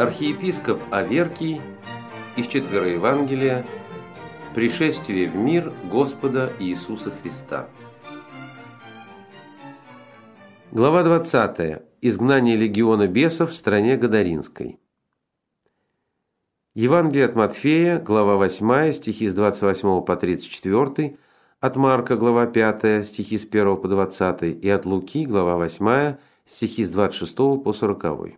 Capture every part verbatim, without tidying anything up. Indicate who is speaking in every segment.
Speaker 1: Архиепископ Аверкий из Четвероевангелия «Пришествие в мир Господа Иисуса Христа». Глава двадцатая. Изгнание легиона бесов в стране Гадаринской. Евангелие от Матфея, глава восьмая, стихи с двадцать восьмого по тридцать четвёртый, от Марка, глава пятая, стихи с первого по двадцатый, и от Луки, глава восьмая, стихи с двадцать шестого по сороковой.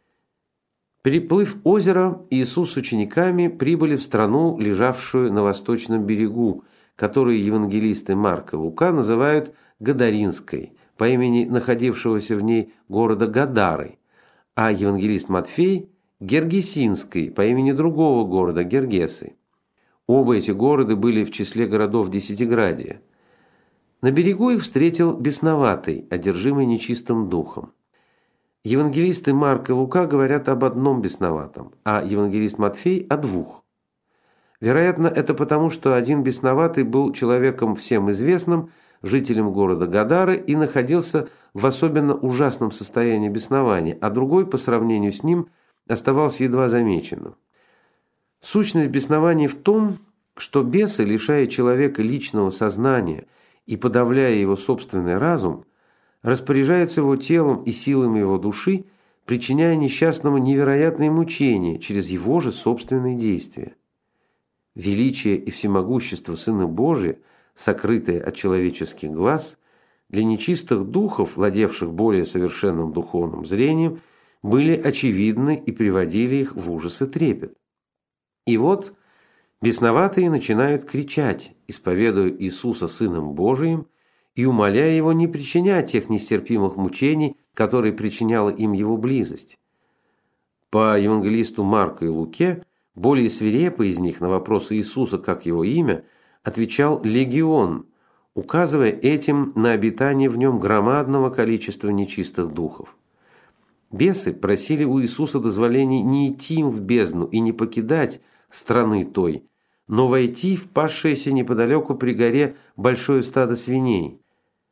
Speaker 1: Переплыв озеро, Иисус с учениками прибыли в страну, лежавшую на восточном берегу, которую евангелисты Марк и Лука называют Гадаринской, по имени находившегося в ней города Гадары, а евангелист Матфей – Гергесинской, по имени другого города Гергесы. Оба эти города были в числе городов Десятиградия. На берегу их встретил бесноватый, одержимый нечистым духом. Евангелисты Марк и Лука говорят об одном бесноватом, а евангелист Матфей – о двух. Вероятно, это потому, что один бесноватый был человеком всем известным, жителем города Гадары, и находился в особенно ужасном состоянии беснования, а другой, по сравнению с ним, оставался едва замеченным. Сущность беснования в том, что бесы, лишая человека личного сознания и подавляя его собственный разум, распоряжаются его телом и силами его души, причиняя несчастному невероятные мучения через его же собственные действия. Величие и всемогущество Сына Божия, сокрытые от человеческих глаз, для нечистых духов, владевших более совершенным духовным зрением, были очевидны и приводили их в ужас и трепет. И вот бесноватые начинают кричать, исповедуя Иисуса Сыном Божиим и умоляя Его не причинять тех нестерпимых мучений, которые причиняла им Его близость. По евангелисту Марку и Луке, более свирепый из них на вопросы Иисуса, как Его имя, отвечал «легион», указывая этим на обитание в нем громадного количества нечистых духов. Бесы просили у Иисуса дозволения не идти им в бездну и не покидать страны той, но войти в пасшееся неподалеку при горе большое стадо свиней.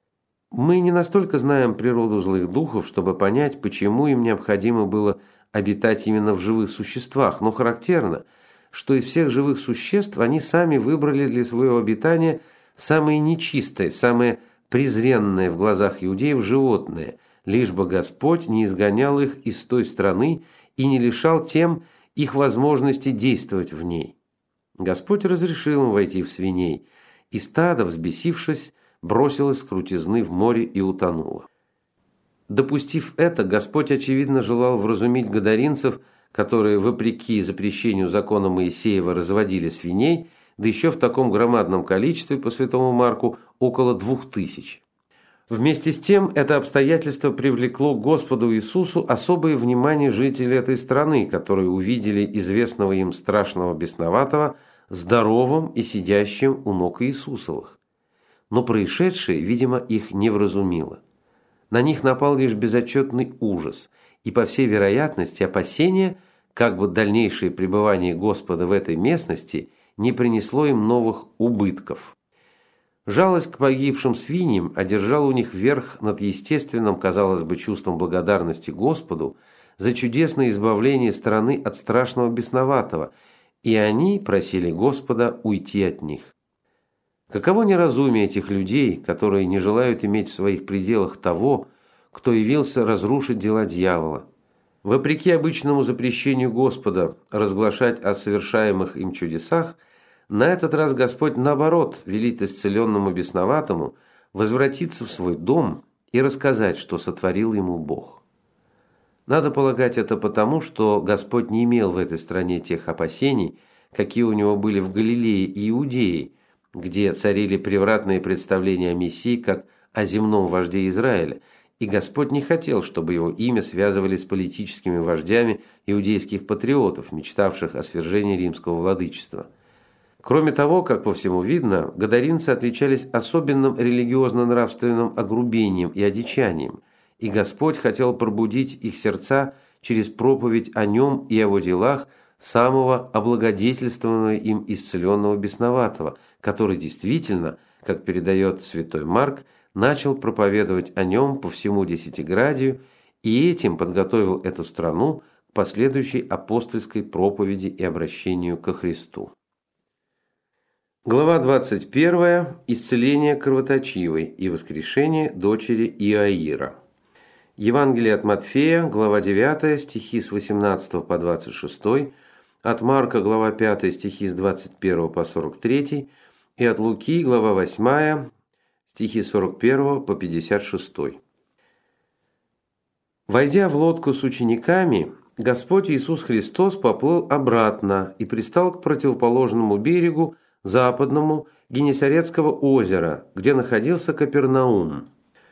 Speaker 1: Мы не настолько знаем природу злых духов, чтобы понять, почему им необходимо было обитать именно в живых существах, но характерно, что из всех живых существ они сами выбрали для своего обитания самое нечистое, самое презренное в глазах иудеев животное, лишь бы Господь не изгонял их из той страны и не лишал тем их возможности действовать в ней. Господь разрешил им войти в свиней, и стадо, взбесившись, бросилось с крутизны в море и утонуло. Допустив это, Господь, очевидно, желал вразумить гадаринцев, которые, вопреки запрещению закона Моисеева, разводили свиней, да еще в таком громадном количестве, по святому Марку, около двух тысяч. Вместе с тем, это обстоятельство привлекло к Господу Иисусу особое внимание жителей этой страны, которые увидели известного им страшного бесноватого здоровым и сидящим у ног Иисусовых. Но происшедшее, видимо, их не вразумило. На них напал лишь безотчетный ужас и, по всей вероятности, опасение, как бы дальнейшее пребывание Господа в этой местности не принесло им новых убытков. Жалость к погибшим свиньям одержала у них верх над естественным, казалось бы, чувством благодарности Господу за чудесное избавление страны от страшного бесноватого, и они просили Господа уйти от них. Каково неразумие этих людей, которые не желают иметь в своих пределах того, кто явился разрушить дела дьявола. Вопреки обычному запрещению Господа разглашать о совершаемых им чудесах, на этот раз Господь, наоборот, велит исцеленному бесноватому возвратиться в свой дом и рассказать, что сотворил ему Бог. Надо полагать это потому, что Господь не имел в этой стране тех опасений, какие у него были в Галилее и Иудее, где царили превратные представления о Мессии как о земном вожде Израиля, и Господь не хотел, чтобы его имя связывали с политическими вождями иудейских патриотов, мечтавших о свержении римского владычества. Кроме того, как по всему видно, гадаринцы отличались особенным религиозно-нравственным огрубением и одичанием, и Господь хотел пробудить их сердца через проповедь о нем и о его делах самого облагодетельствованного им исцеленного бесноватого, который действительно, как передает святой Марк, начал проповедовать о нем по всему Десятиградию и этим подготовил эту страну к последующей апостольской проповеди и обращению ко Христу. Глава двадцать первая. Исцеление кровоточивой и воскрешение дочери Иаира. Евангелие от Матфея, глава девятая, стихи с восемнадцатого по двадцать шестой, от Марка, глава пятая, стихи с двадцать первого по сорок третий, и от Луки, глава восьмая, стихи с сорок первого по пятьдесят шестой. Войдя в лодку с учениками, Господь Иисус Христос поплыл обратно и пристал к противоположному берегу, западному, Генесарецкого озера, где находился Капернаум.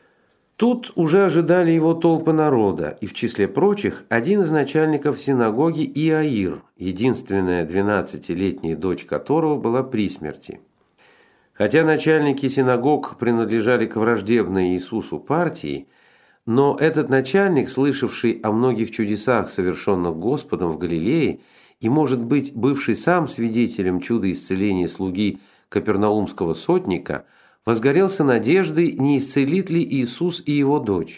Speaker 1: Тут уже ожидали его толпы народа, и в числе прочих один из начальников синагоги Иаир, единственная двенадцатилетняя дочь которого была при смерти. Хотя начальники синагог принадлежали к враждебной Иисусу партии, но этот начальник, слышавший о многих чудесах, совершенных Господом в Галилее, и, может быть, бывший сам свидетелем чуда исцеления слуги капернаумского сотника, возгорелся надеждой, не исцелит ли Иисус и его дочь.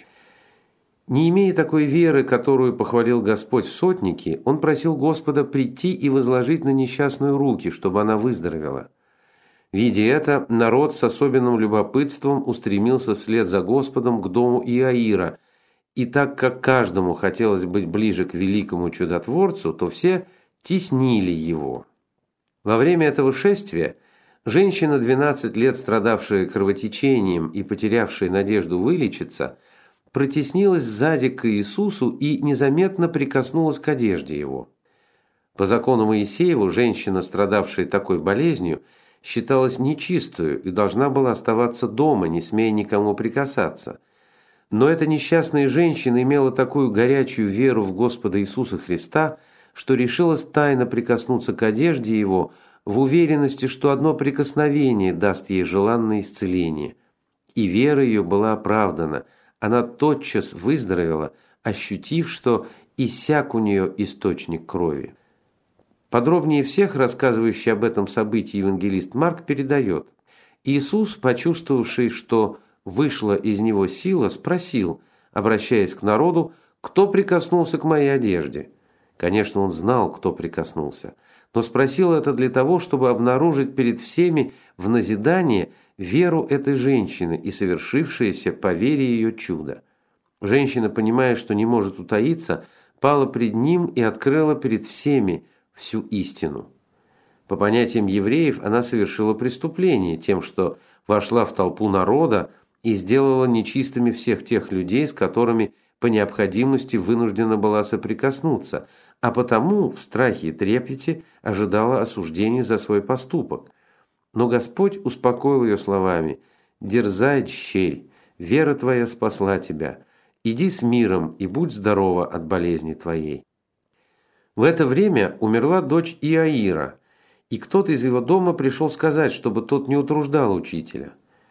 Speaker 1: Не имея такой веры, которую похвалил Господь в сотнике, он просил Господа прийти и возложить на несчастную руки, чтобы она выздоровела. Видя это, народ с особенным любопытством устремился вслед за Господом к дому Иаира, и так как каждому хотелось быть ближе к великому чудотворцу, то все теснили его. Во время этого шествия женщина, двенадцать лет страдавшая кровотечением и потерявшая надежду вылечиться, протеснилась сзади к Иисусу и незаметно прикоснулась к одежде его. По закону Моисееву женщина, страдавшая такой болезнью, считалась нечистою и должна была оставаться дома, не смея никому прикасаться. Но эта несчастная женщина имела такую горячую веру в Господа Иисуса Христа, что решилась тайно прикоснуться к одежде его, в уверенности, что одно прикосновение даст ей желанное исцеление. И вера ее была оправдана. Она тотчас выздоровела, ощутив, что иссяк у нее источник крови. Подробнее всех рассказывающий об этом событии евангелист Марк передает: Иисус, почувствовавший, что вышла из него сила, спросил, обращаясь к народу, кто прикоснулся к моей одежде. Конечно, он знал, кто прикоснулся, но спросил это для того, чтобы обнаружить перед всеми в назидание веру этой женщины и совершившееся по вере ее чудо. Женщина, понимая, что не может утаиться, пала пред ним и открыла перед всеми всю истину. По понятиям евреев, она совершила преступление тем, что вошла в толпу народа и сделала нечистыми всех тех людей, с которыми по необходимости вынуждена была соприкоснуться, а потому в страхе и трепете ожидала осуждения за свой поступок. Но Господь успокоил ее словами: «Дерзай, дщерь, вера твоя спасла тебя. Иди с миром и будь здорова от болезни твоей». В это время умерла дочь Иаира, и кто-то из его дома пришел сказать, чтобы тот не утруждал учителя.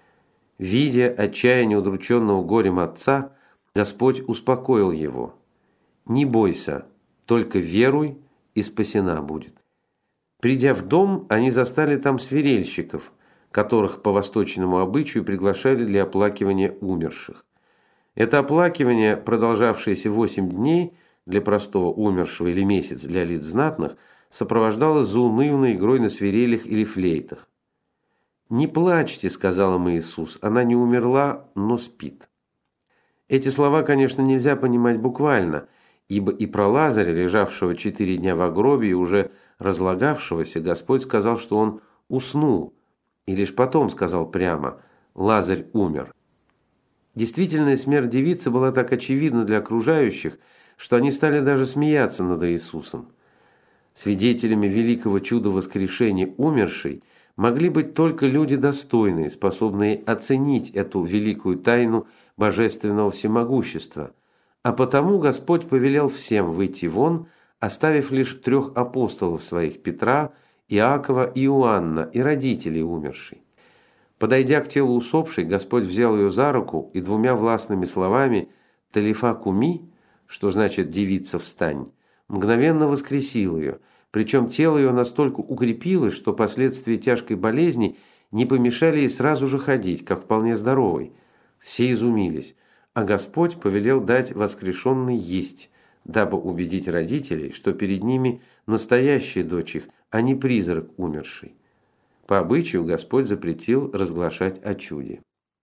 Speaker 1: Видя отчаяние удрученного горем отца, Господь успокоил его: «Не бойся, только веруй, и спасена будет». Придя в дом, они застали там свирельщиков, которых по восточному обычаю приглашали для оплакивания умерших. Это оплакивание, продолжавшееся восемь дней, для простого умершего или месяц для лиц знатных, сопровождалось заунывной игрой на свирелях или флейтах. «Не плачьте», — сказал им Иисус, — «она не умерла, но спит». Эти слова, конечно, нельзя понимать буквально, ибо и про Лазаря, лежавшего четыре дня в гробе и уже разлагавшегося, Господь сказал, что он уснул, и лишь потом сказал прямо: «Лазарь умер». Действительная смерть девицы была так очевидна для окружающих, что они стали даже смеяться над Иисусом. Свидетелями великого чуда воскрешения умершей могли быть только люди достойные, способные оценить эту великую тайну божественного всемогущества, а потому Господь повелел всем выйти вон, оставив лишь трех апостолов своих: Петра, Иакова и Иоанна, и родителей умершей. Подойдя к телу усопшей, Господь взял ее за руку и двумя властными словами «Талифа куми», что значит «девица, встань», мгновенно воскресил ее, причем тело ее настолько укрепилось, что последствия тяжкой болезни не помешали ей сразу же ходить, как вполне здоровой. Все изумились, а Господь повелел дать воскрешенной есть, дабы убедить родителей, что перед ними настоящая дочь их, а не призрак умерший. По обычаю Господь запретил разглашать о чуде.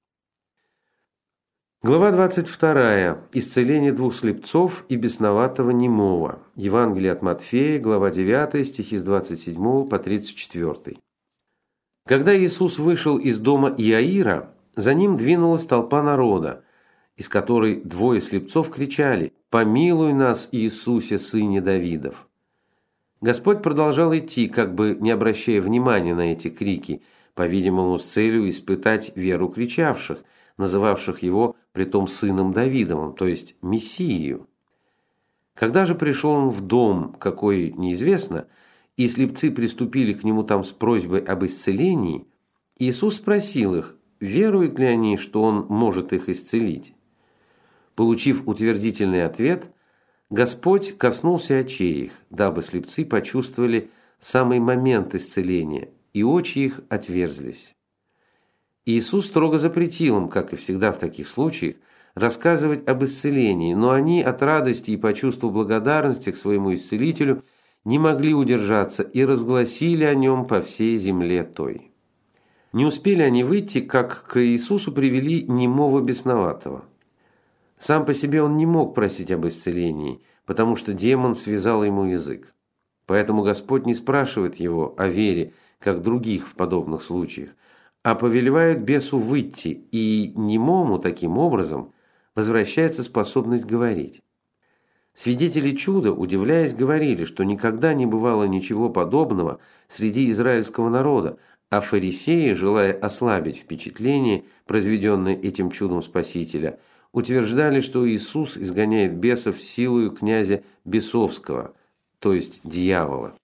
Speaker 1: Глава двадцать вторая. Исцеление двух слепцов и бесноватого немого. Евангелие от Матфея, глава девятая, стихи с двадцать седьмого по тридцать четвёртый. Когда Иисус вышел из дома Иаира, за ним двинулась толпа народа, из которой двое слепцов кричали: «Помилуй нас, Иисусе, сыне Давидов». Господь продолжал идти, как бы не обращая внимания на эти крики, по-видимому, с целью испытать веру кричавших, называвших его притом сыном Давидовым, то есть Мессию. Когда же пришел он в дом, какой неизвестно, и слепцы приступили к нему там с просьбой об исцелении, Иисус спросил их, веруют ли они, что он может их исцелить. Получив утвердительный ответ, Господь коснулся очей их, дабы слепцы почувствовали самый момент исцеления, и очи их отверзлись. Иисус строго запретил им, как и всегда в таких случаях, рассказывать об исцелении, но они от радости и по чувству благодарности к своему исцелителю не могли удержаться и разгласили о нем по всей земле той. Не успели они выйти, как к Иисусу привели немого бесноватого. Сам по себе он не мог просить об исцелении, потому что демон связал ему язык. Поэтому Господь не спрашивает его о вере, как других в подобных случаях, а повелевает бесу выйти, и немому таким образом возвращается способность говорить. Свидетели чуда, удивляясь, говорили, что никогда не бывало ничего подобного среди израильского народа, а фарисеи, желая ослабить впечатление, произведенное этим чудом Спасителя, утверждали, что Иисус изгоняет бесов силою князя бесовского, то есть дьявола.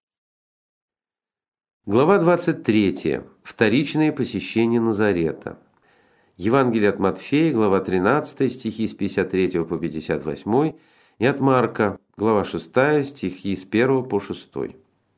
Speaker 1: Глава двадцать третья. Вторичное посещение Назарета. Евангелие от Матфея, глава тринадцатая, стихи с пятьдесят третьего по пятьдесят восьмой, и от Марка, глава шестая, стихи с первого по шестой.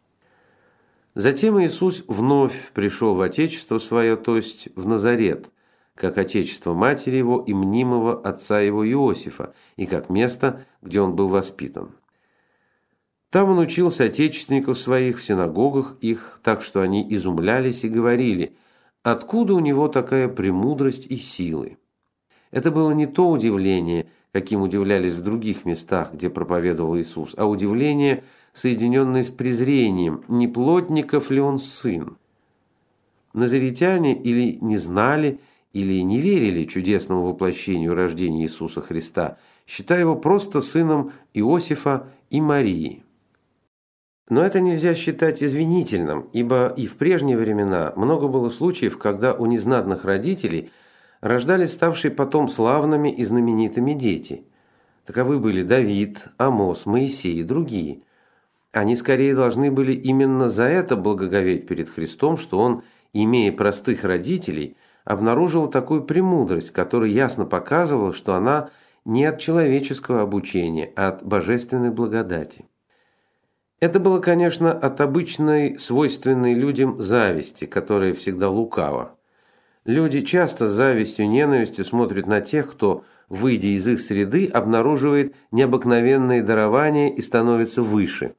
Speaker 1: Затем Иисус вновь пришел в отечество свое, то есть в Назарет, как отечество матери его и мнимого отца его Иосифа, и как место, где он был воспитан. Там он учил соотечественников своих в синагогах их, так что они изумлялись и говорили, откуда у него такая премудрость и силы. Это было не то удивление, каким удивлялись в других местах, где проповедовал Иисус, а удивление, соединенное с презрением, не плотников ли он сын. Назаретяне или не знали, или не верили чудесному воплощению рождения Иисуса Христа, считая его просто сыном Иосифа и Марии. Но это нельзя считать извинительным, ибо и в прежние времена много было случаев, когда у незнатных родителей рождались ставшие потом славными и знаменитыми дети. Таковы были Давид, Амос, Моисей и другие. Они скорее должны были именно за это благоговеть перед Христом, что он, имея простых родителей, обнаружил такую премудрость, которая ясно показывала, что она не от человеческого обучения, а от божественной благодати. Это было, конечно, от обычной, свойственной людям зависти, которая всегда лукава. Люди часто с завистью и ненавистью смотрят на тех, кто, выйдя из их среды, обнаруживает необыкновенные дарования и становится выше.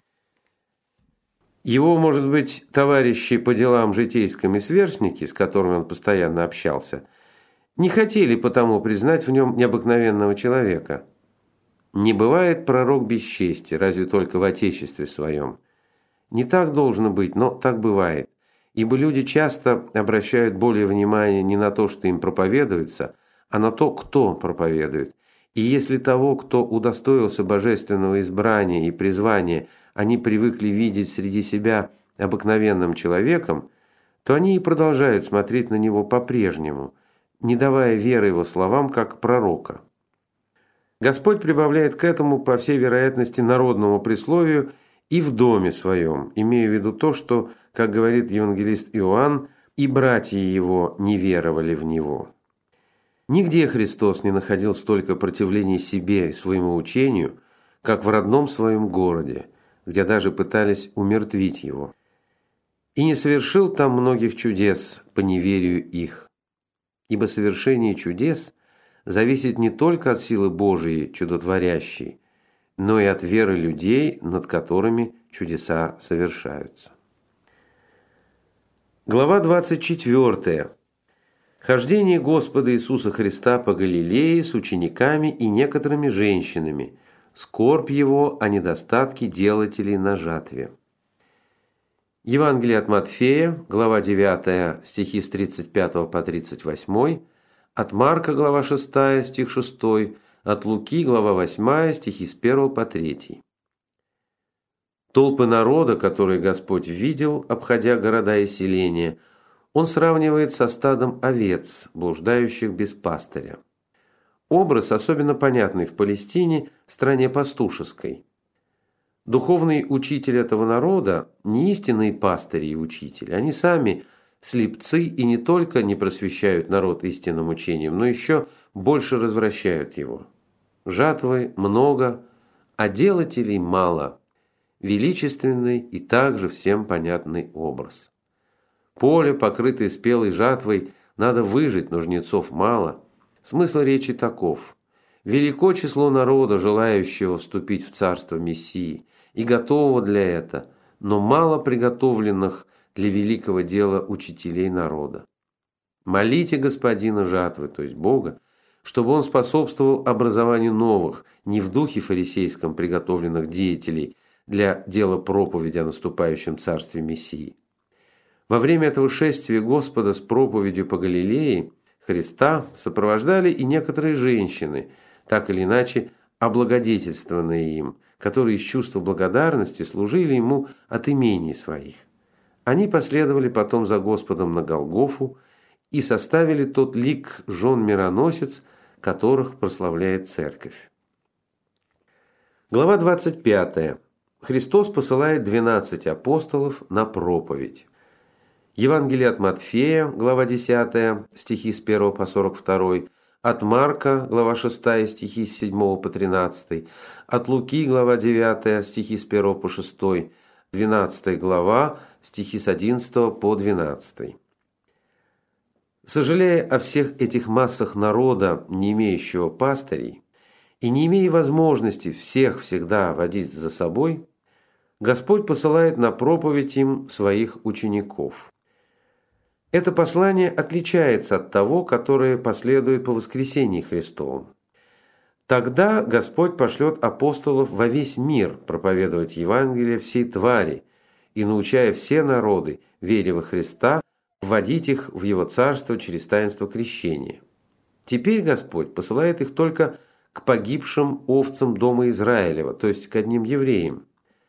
Speaker 1: Его, может быть, товарищи по делам житейскими сверстники, с которыми он постоянно общался, не хотели потому признать в нем необыкновенного человека. Не бывает пророк без чести, разве только в отечестве своем. Не так должно быть, но так бывает, ибо люди часто обращают более внимания не на то, что им проповедуется, а на то, кто проповедует. И если того, кто удостоился божественного избрания и призвания, они привыкли видеть среди себя обыкновенным человеком, то они и продолжают смотреть на него по-прежнему, не давая веры его словам, как пророка. Господь прибавляет к этому, по всей вероятности, народному присловию и в доме своем, имея в виду то, что, как говорит евангелист Иоанн, и братья его не веровали в него. Нигде Христос не находил столько противлений себе и своему учению, как в родном своем городе, где даже пытались умертвить его. И не совершил там многих чудес по неверию их. Ибо совершение чудес зависит не только от силы Божией чудотворящей, но и от веры людей, над которыми чудеса совершаются. Глава двадцать четвёртая. Хождение Господа Иисуса Христа по Галилее с учениками и некоторыми женщинами. Скорбь Его о недостатке делателей на жатве. Евангелие от Матфея, глава девятая, стихи с тридцать пятого по тридцать восьмой, от Марка, глава шестая, стих шестой, от Луки, глава восьмая, стихи с первого по третий. Толпы народа, которые Господь видел, обходя города и селения, Он сравнивает со стадом овец, блуждающих без пастыря. Образ особенно понятный в Палестине, стране пастушеской. Духовный учитель этого народа не истинные пастыри и учители, они сами слепцы и не только не просвещают народ истинным учением, но еще больше развращают его. Жатвы много, а делателей мало. Величественный и также всем понятный образ. Поле, покрытое спелой жатвой, надо выжать, но жнецов мало. Смысл речи таков. Велико число народа, желающего вступить в царство Мессии, и готового для этого, но мало приготовленных для великого дела учителей народа. Молите Господина жатвы, то есть Бога, чтобы Он способствовал образованию новых, не в духе фарисейском приготовленных деятелей для дела проповеди о наступающем царстве Мессии. Во время этого шествия Господа с проповедью по Галилее Христа сопровождали и некоторые женщины, так или иначе облагодетельствованные им, которые из чувства благодарности служили Ему от имений своих. Они последовали потом за Господом на Голгофу и составили тот лик жен-мироносец, которых прославляет Церковь. Глава двадцать пятая. Христос посылает двенадцать апостолов на проповедь. Евангелие от Матфея, глава десятая, стихи с первого по сорок второй, от Марка, глава шестая, стихи с седьмого по тринадцатый, от Луки, глава девятая, стихи с первого по шестой, двенадцатая глава, стихи с одиннадцатого по двенадцатый. Сожалея о всех этих массах народа, не имеющего пастырей, и не имея возможности всех всегда водить за собой, Господь посылает на проповедь им своих учеников. Это послание отличается от того, которое последует по воскресении Христовом. Тогда Господь пошлет апостолов во весь мир проповедовать Евангелие всей твари и, научая все народы, вере во Христа, вводить их в Его Царство через таинство крещения. Теперь Господь посылает их только к погибшим овцам дома Израилева, то есть к одним евреям.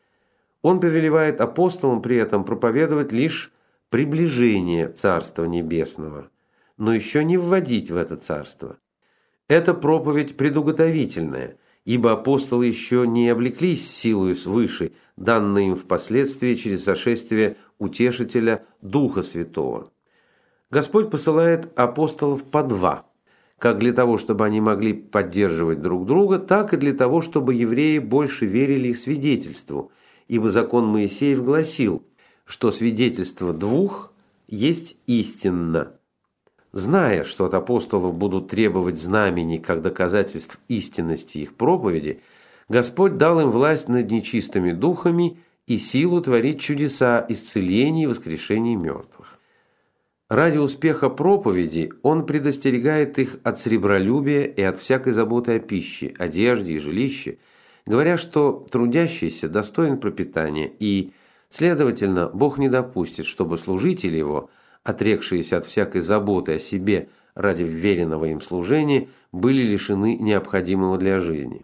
Speaker 1: Он повелевает апостолам при этом проповедовать лишь приближение Царства Небесного, но еще не вводить в это Царство. Эта проповедь предуготовительная, ибо апостолы еще не облеклись силою свыше, данной им впоследствии через сошествие Утешителя Духа Святого. Господь посылает апостолов по два, как для того, чтобы они могли поддерживать друг друга, так и для того, чтобы евреи больше верили их свидетельству, ибо закон Моисеев гласил, что свидетельство двух есть истинно. Зная, что от апостолов будут требовать знамений как доказательств истинности их проповеди, Господь дал им власть над нечистыми духами и силу творить чудеса исцелений и воскрешений мертвых. Ради успеха проповеди Он предостерегает их от сребролюбия и от всякой заботы о пище, одежде и жилище, говоря, что трудящийся достоин пропитания и, следовательно, Бог не допустит, чтобы служители Его, отрекшиеся от всякой заботы о себе ради вверенного им служения, были лишены необходимого для жизни.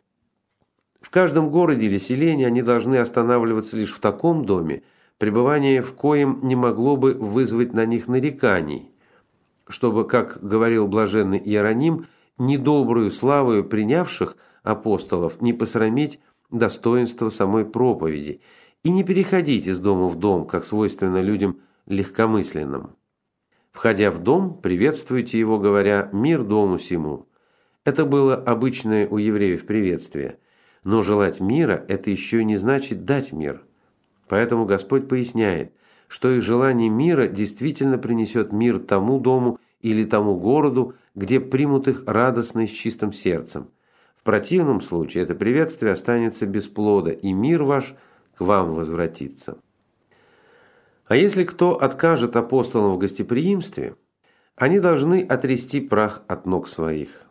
Speaker 1: В каждом городе или селении они должны останавливаться лишь в таком доме, пребывание в коем не могло бы вызвать на них нареканий, чтобы, как говорил блаженный Иероним, недобрую славою принявших апостолов не посрамить достоинство самой проповеди и не переходить из дома в дом, как свойственно людям легкомысленным. Входя в дом, приветствуйте его, говоря «мир дому сему». Это было обычное у евреев приветствие, но желать мира – это еще не значит дать мир. Поэтому Господь поясняет, что их желание мира действительно принесет мир тому дому или тому городу, где примут их радостно и с чистым сердцем. В противном случае это приветствие останется без плода, и мир ваш к вам возвратится. А если кто откажет апостолам в гостеприимстве, они должны отрясти прах от ног своих.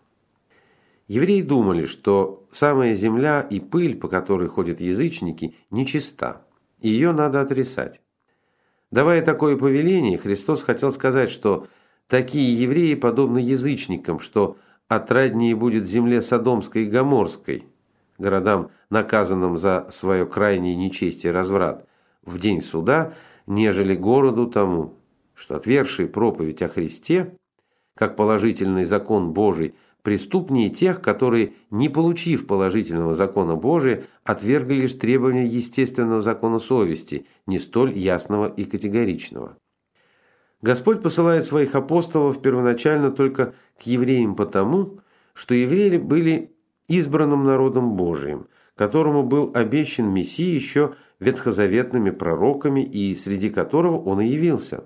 Speaker 1: Евреи думали, что самая земля и пыль, по которой ходят язычники, нечиста, и ее надо отрисать. Давая такое повеление, Христос хотел сказать, что такие евреи подобны язычникам, что отраднее будет земле Содомской и Гоморской, городам, наказанным за свое крайнее нечестие и разврат, в день суда, нежели городу тому, что отвергший проповедь о Христе, как положительный закон Божий, преступнее тех, которые, не получив положительного закона Божия, отвергли лишь требования естественного закона совести, не столь ясного и категоричного. Господь посылает своих апостолов первоначально только к евреям потому, что евреи были избранным народом Божиим, которому был обещан Мессия еще ветхозаветными пророками и среди которого он и явился.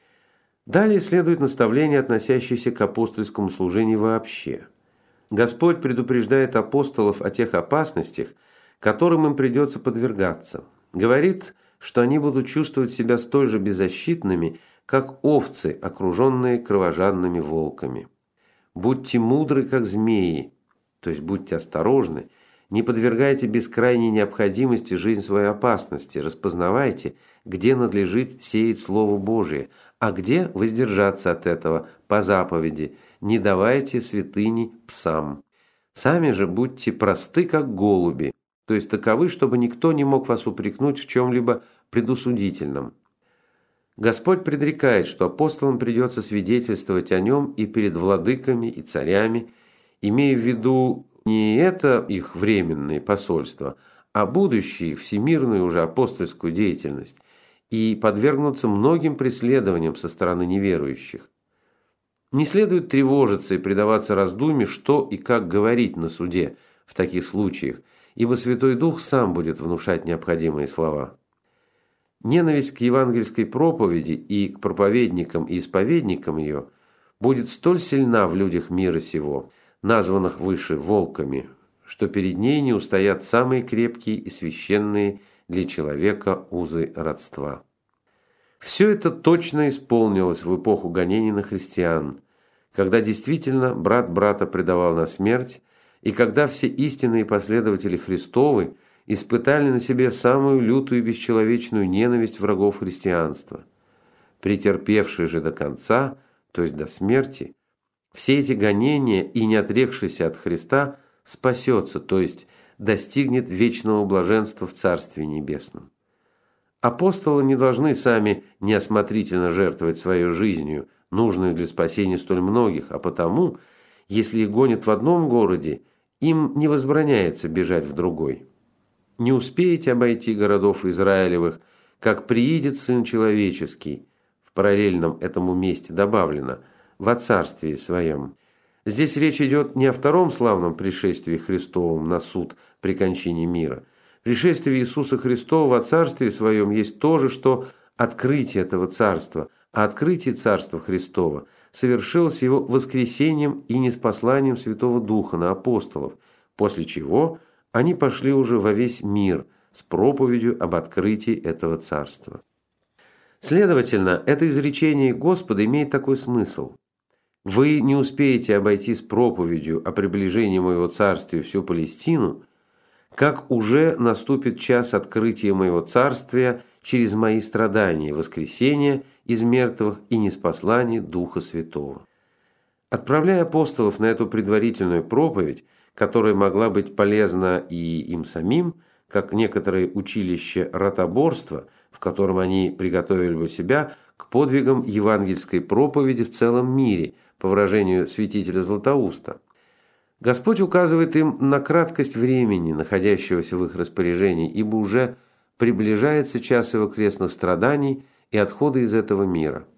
Speaker 1: Далее следует наставление, относящееся к апостольскому служению вообще. Господь предупреждает апостолов о тех опасностях, которым им придется подвергаться. Говорит, что они будут чувствовать себя столь же беззащитными, как овцы, окруженные кровожадными волками. Будьте мудры, как змеи, то есть будьте осторожны, не подвергайте без крайней необходимости жизнь своей опасности, распознавайте, где надлежит сеять Слово Божие, а где воздержаться от этого по заповеди, не давайте святыни псам. Сами же будьте просты, как голуби, то есть таковы, чтобы никто не мог вас упрекнуть в чем-либо предусудительном. Господь предрекает, что апостолам придется свидетельствовать о нем и перед владыками и царями, имея в виду не это их временное посольство, а будущую всемирную уже апостольскую деятельность, и подвергнуться многим преследованиям со стороны неверующих. Не следует тревожиться и предаваться раздумью, что и как говорить на суде в таких случаях, ибо Святой Дух сам будет внушать необходимые слова. Ненависть к евангельской проповеди и к проповедникам и исповедникам ее будет столь сильна в людях мира сего, названных выше волками, что перед ней не устоят самые крепкие и священные для человека узы родства. Все это точно исполнилось в эпоху гонений на христиан, когда действительно брат брата предавал на смерть, и когда все истинные последователи Христовы испытали на себе самую лютую и бесчеловечную ненависть врагов христианства. Претерпевший же до конца, то есть до смерти, все эти гонения и не отрекшийся от Христа спасется, то есть достигнет вечного блаженства в Царстве Небесном. Апостолы не должны сами неосмотрительно жертвовать своей жизнью, нужную для спасения столь многих, а потому, если их гонят в одном городе, им не возбраняется бежать в другой. Не успеете обойти городов Израилевых, как приидет Сын Человеческий, в параллельном этому месте добавлено, во Царствии Своем. Здесь речь идет не о втором славном пришествии Христовом на суд при кончине мира. Пришествие Иисуса Христова во Царстве Своем есть то же, что открытие этого Царства, а открытие Царства Христова совершилось Его воскресением и ниспосланием Святого Духа на апостолов, после чего они пошли уже во весь мир с проповедью об открытии этого Царства. Следовательно, это изречение Господа имеет такой смысл. Вы не успеете обойти с проповедью о приближении Моего Царствия всю Палестину, как уже наступит час открытия Моего Царствия через Мои страдания, воскресения из мертвых и ниспослание Духа Святого. Отправляя апостолов на эту предварительную проповедь, которая могла быть полезна и им самим, как некоторые училища ротоборства, в котором они приготовили бы себя к подвигам евангельской проповеди в целом мире, по выражению святителя Златоуста. Господь указывает им на краткость времени, находящегося в их распоряжении, ибо уже приближается час его крестных страданий и отхода из этого мира.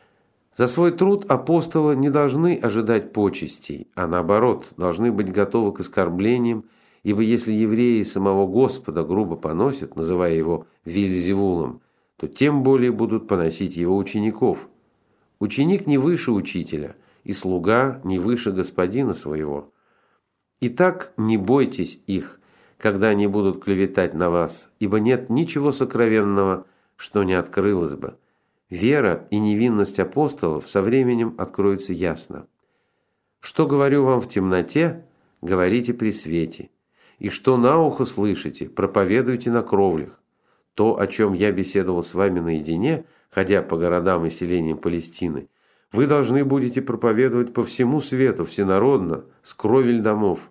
Speaker 1: За свой труд апостолы не должны ожидать почестей, а наоборот, должны быть готовы к оскорблениям, ибо если евреи самого Господа грубо поносят, называя его Вельзевулом, то тем более будут поносить его учеников. Ученик не выше учителя, и слуга не выше господина своего. Итак, не бойтесь их, когда они будут клеветать на вас, ибо нет ничего сокровенного, что не открылось бы. Вера и невинность апостолов со временем откроются ясно. Что говорю вам в темноте, говорите при свете, и что на ухо слышите, проповедуйте на кровлях. То, о чем я беседовал с вами наедине, ходя по городам и селениям Палестины, вы должны будете проповедовать по всему свету, всенародно, с кровель домов.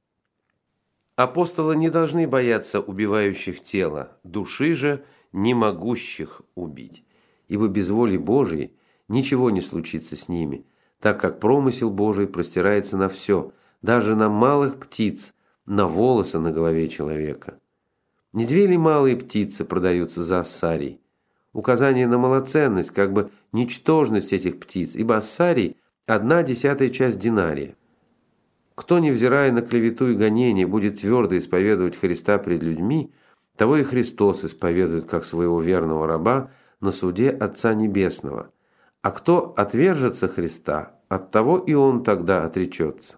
Speaker 1: Апостолы не должны бояться убивающих тело, души же не могущих убить, ибо без воли Божией ничего не случится с ними, так как промысел Божий простирается на все, даже на малых птиц, на волосы на голове человека. Не две ли малые птицы продаются за ассарий? Указание на малоценность, как бы ничтожность этих птиц, ибо ассарий – одна десятая часть динария. Кто, невзирая на клевету и гонение, будет твердо исповедовать Христа пред людьми, того и Христос исповедует как своего верного раба на суде Отца Небесного. А кто отвержется Христа, от того и он тогда отречется.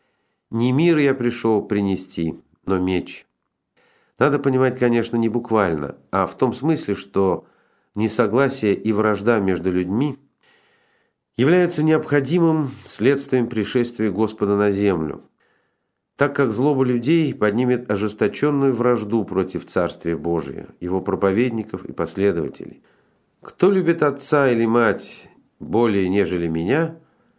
Speaker 1: Не мир я пришел принести, но меч. Надо понимать, конечно, не буквально, а в том смысле, что несогласие и вражда между людьми являются необходимым следствием пришествия Господа на землю, так как злоба людей поднимет ожесточенную вражду против Царствия Божия, его проповедников и последователей. Кто любит отца или мать более, нежели меня,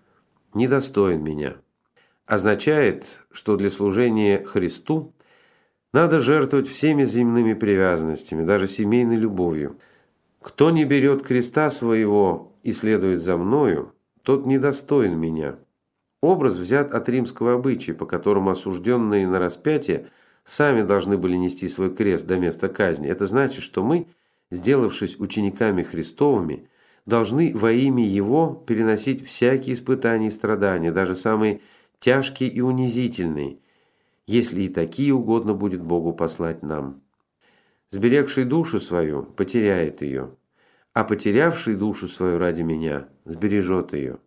Speaker 1: недостоин меня. Означает, что для служения Христу надо жертвовать всеми земными привязанностями, даже семейной любовью. Кто не берет креста своего и следует за мною, тот недостоин меня. Образ взят от римского обычая, по которому осужденные на распятие сами должны были нести свой крест до места казни. Это значит, что мы, сделавшись учениками Христовыми, должны во имя Его переносить всякие испытания и страдания, даже самые тяжкие и унизительные, если и такие угодно будет Богу послать нам. Сберегший душу свою потеряет ее, а потерявший душу свою ради меня сбережет ее.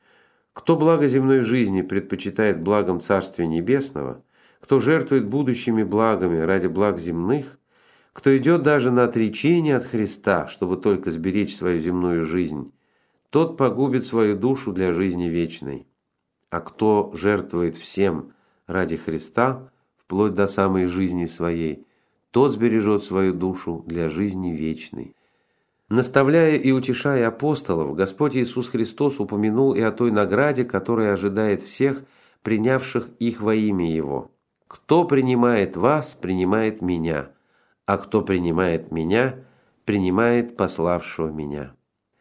Speaker 1: Кто благо земной жизни предпочитает благом Царствия Небесного, кто жертвует будущими благами ради благ земных, кто идет даже на отречение от Христа, чтобы только сберечь свою земную жизнь, тот погубит свою душу для жизни вечной. А кто жертвует всем ради Христа, вплоть до самой жизни своей, тот сбережет свою душу для жизни вечной. Наставляя и утешая апостолов, Господь Иисус Христос упомянул и о той награде, которая ожидает всех, принявших их во имя Его. «Кто принимает вас, принимает меня, а кто принимает меня, принимает пославшего меня».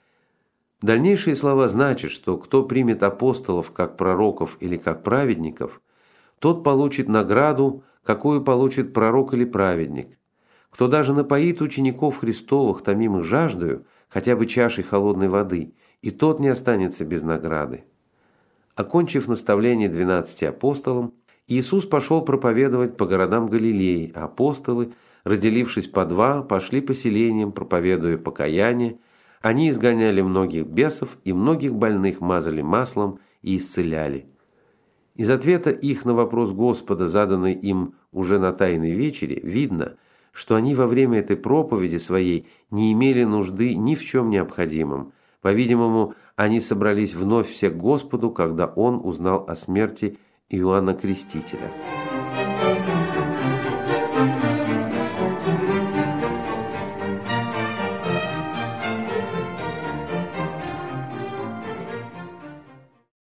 Speaker 1: Дальнейшие слова значат, что кто примет апостолов как пророков или как праведников, тот получит награду, какую получит пророк или праведник. Кто даже напоит учеников Христовых, томимых жаждою, хотя бы чашей холодной воды, и тот не останется без награды. Окончив наставление двенадцати апостолам, Иисус пошел проповедовать по городам Галилеи, а апостолы, разделившись по два, пошли по селениям, проповедуя покаяние. Они изгоняли многих бесов и многих больных мазали маслом и исцеляли. Из ответа их на вопрос Господа, заданный им уже на Тайной вечере, видно, что они во время этой проповеди своей не имели нужды ни в чем необходимом. По-видимому, они собрались вновь все к Господу, когда Он узнал о смерти Иоанна Крестителя.